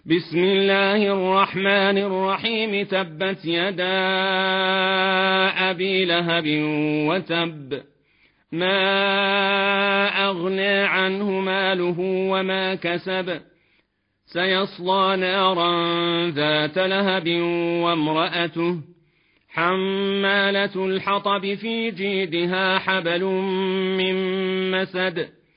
بسم الله الرحمن الرحيم. تبت يدا أبي لهب وتب، ما أغنى عنه ماله وما كسب، سيصلى نارا ذات لهب وامرأته حمالة الحطب في جيدها حبل من مسد